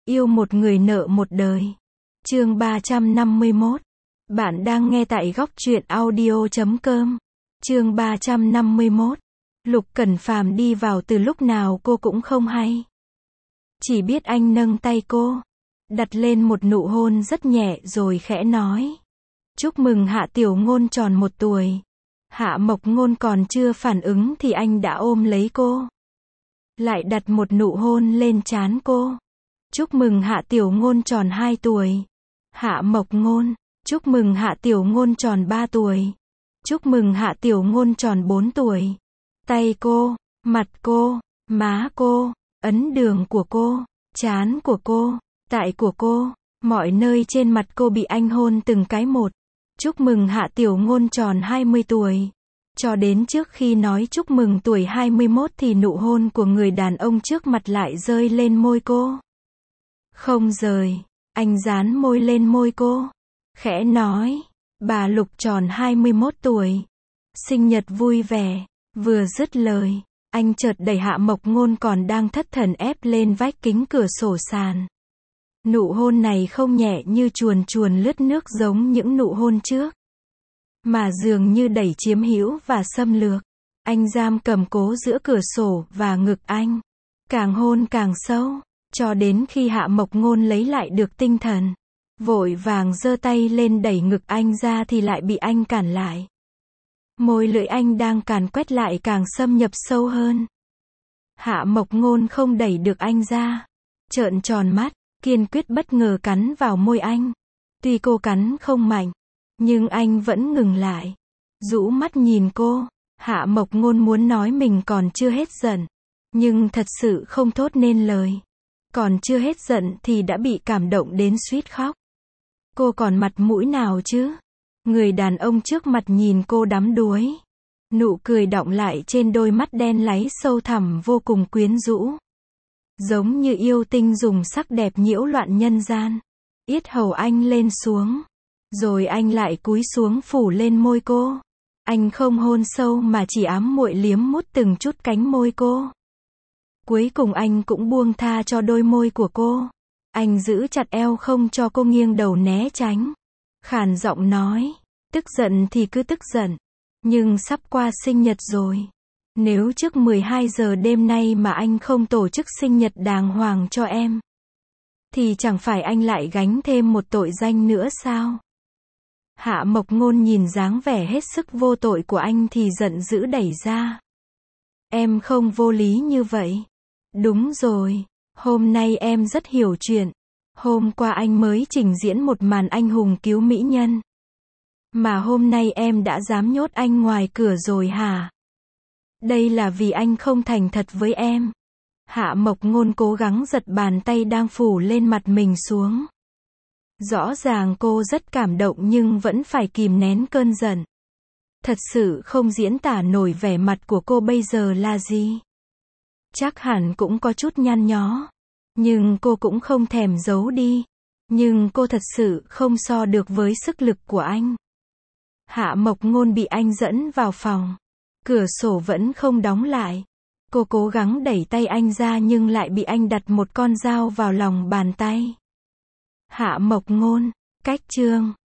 Yêu một người nợ một đời. Chương 351. Bạn đang nghe tại góc truyện audio.com. Chương 351. Lục Cẩn Phàm đi vào từ lúc nào cô cũng không hay. Chỉ biết anh nâng tay cô, đặt lên một nụ hôn rất nhẹ rồi khẽ nói: "Chúc mừng Hạ Tiểu Ngôn tròn 1 tuổi." Hạ Mộc Ngôn còn chưa phản ứng thì anh đã ôm lấy cô, lại đặt một nụ hôn lên trán cô. "Chúc mừng Hạ Tiểu Ngôn tròn 2 tuổi." Hạ Mộc Ngôn: "Chúc mừng Hạ Tiểu Ngôn tròn 3 tuổi." "Chúc mừng Hạ Tiểu Ngôn tròn 4 tuổi." Tay cô, mặt cô, má cô, ấn đường của cô, trán của cô, tại của cô, mọi nơi trên mặt cô bị anh hôn từng cái một. "Chúc mừng Hạ Tiểu Ngôn tròn 20 tuổi." Cho đến trước khi nói chúc mừng tuổi 21 thì nụ hôn của người đàn ông trước mặt lại rơi lên môi cô. Không rời, anh dán môi lên môi cô, khẽ nói: "Bà Lục tròn 21 tuổi. Sinh nhật vui vẻ." Vừa dứt lời, anh chợt đẩy Hạ Mộc Ngôn còn đang thất thần ép lên vách kính cửa sổ sàn. Nụ hôn này không nhẹ như chuồn chuồn lướt nước giống những nụ hôn trước, mà dường như đẩy chiếm hữu và xâm lược. Anh giam cầm cố giữa cửa sổ và ngực anh, càng hôn càng sâu, cho đến khi Hạ Mộc Ngôn lấy lại được tinh thần, vội vàng giơ tay lên đẩy ngực anh ra thì lại bị anh cản lại. Môi lưỡi anh đang càn quét lại càng xâm nhập sâu hơn. Hạ Mộc Ngôn không đẩy được anh ra, trợn tròn mắt, kiên quyết bất ngờ cắn vào môi anh. Tuy cô cắn không mạnh, nhưng anh vẫn ngừng lại, rũ mắt nhìn cô. Hạ Mộc Ngôn muốn nói mình còn chưa hết giận, nhưng thật sự không thốt nên lời. Còn chưa hết giận thì đã bị cảm động đến suýt khóc. Cô còn mặt mũi nào chứ? Người đàn ông trước mặt nhìn cô đắm đuối, nụ cười đọng lại trên đôi mắt đen láy sâu thẳm vô cùng quyến rũ, giống như yêu tinh dùng sắc đẹp nhiễu loạn nhân gian. Yết hầu anh lên xuống, rồi anh lại cúi xuống phủ lên môi cô. Anh không hôn sâu mà chỉ ám muội liếm mút từng chút cánh môi cô. Cuối cùng anh cũng buông tha cho đôi môi của cô. Anh giữ chặt eo không cho cô nghiêng đầu né tránh, khàn giọng nói: "Tức giận thì cứ tức giận, nhưng sắp qua sinh nhật rồi. Nếu trước 12 giờ đêm nay mà anh không tổ chức sinh nhật đàng hoàng cho em, thì chẳng phải anh lại gánh thêm một tội danh nữa sao?" Hạ Mộc Ngôn nhìn dáng vẻ hết sức vô tội của anh thì giận dữ đẩy ra: "Em không vô lý như vậy. Đúng rồi, hôm nay em rất hiểu chuyện. Hôm qua anh mới trình diễn một màn anh hùng cứu mỹ nhân, mà hôm nay em đã dám nhốt anh ngoài cửa rồi hả? Đây là vì anh không thành thật với em." Hạ Mộc Ngôn cố gắng giật bàn tay đang phủ lên mặt mình xuống. Rõ ràng cô rất cảm động nhưng vẫn phải kìm nén cơn giận. Thật sự không diễn tả nổi vẻ mặt của cô bây giờ là gì. Chắc hẳn cũng có chút nhăn nhó, nhưng cô cũng không thèm giấu đi. Nhưng cô thật sự không so được với sức lực của anh. Hạ Mộc Ngôn bị anh dẫn vào phòng. Cửa sổ vẫn không đóng lại. Cô cố gắng đẩy tay anh ra nhưng lại bị anh đặt một con dao vào lòng bàn tay. Hạ Mộc Ngôn, cách chương